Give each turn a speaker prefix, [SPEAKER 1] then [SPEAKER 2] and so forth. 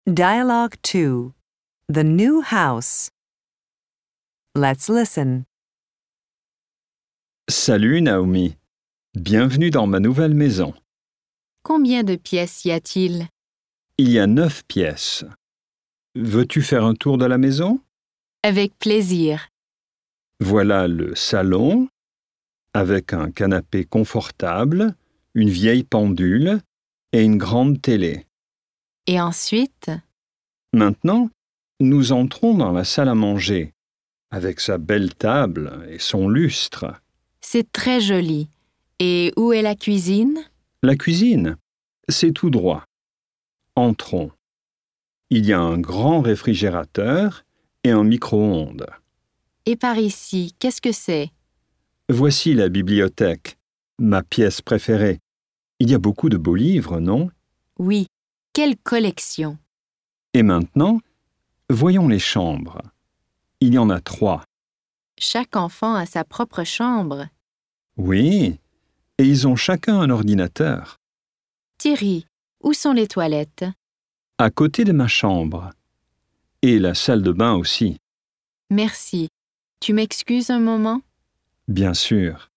[SPEAKER 1] Dialogue 2. The new house. Let's listen.
[SPEAKER 2] Salut Naomi, bienvenue dans ma nouvelle maison.
[SPEAKER 3] Combien de pièces y a-t-il?
[SPEAKER 2] Il y a 9 pièces. Veux-tu faire un tour de la maison?
[SPEAKER 3] Avec plaisir.
[SPEAKER 2] Voilà le salon, avec un canapé confortable, une vieille pendule et une grande télé.
[SPEAKER 3] Et ensuite?
[SPEAKER 2] Maintenant, nous entrons dans la salle à manger, avec sa belle table et son lustre.
[SPEAKER 3] C'est très joli. Et où est la cuisine?
[SPEAKER 2] La cuisine, c'est tout droit. Entrons. Il y a un grand réfrigérateur et un micro-ondes.
[SPEAKER 3] Et par ici, qu'est-ce que c'est?
[SPEAKER 2] Voici la bibliothèque, ma pièce préférée. Il y a beaucoup de beaux livres, non?
[SPEAKER 3] Oui, quelle collection!
[SPEAKER 2] Et maintenant, voyons les chambres. Il y en a 3.
[SPEAKER 3] Chaque enfant a sa propre chambre.
[SPEAKER 2] Oui, et ils ont chacun un ordinateur.
[SPEAKER 3] Thierry, où sont les toilettes?
[SPEAKER 2] À côté de ma chambre. Et la salle de bain aussi,
[SPEAKER 3] Merci. Tu m'excuses un moment?
[SPEAKER 2] bien sûr.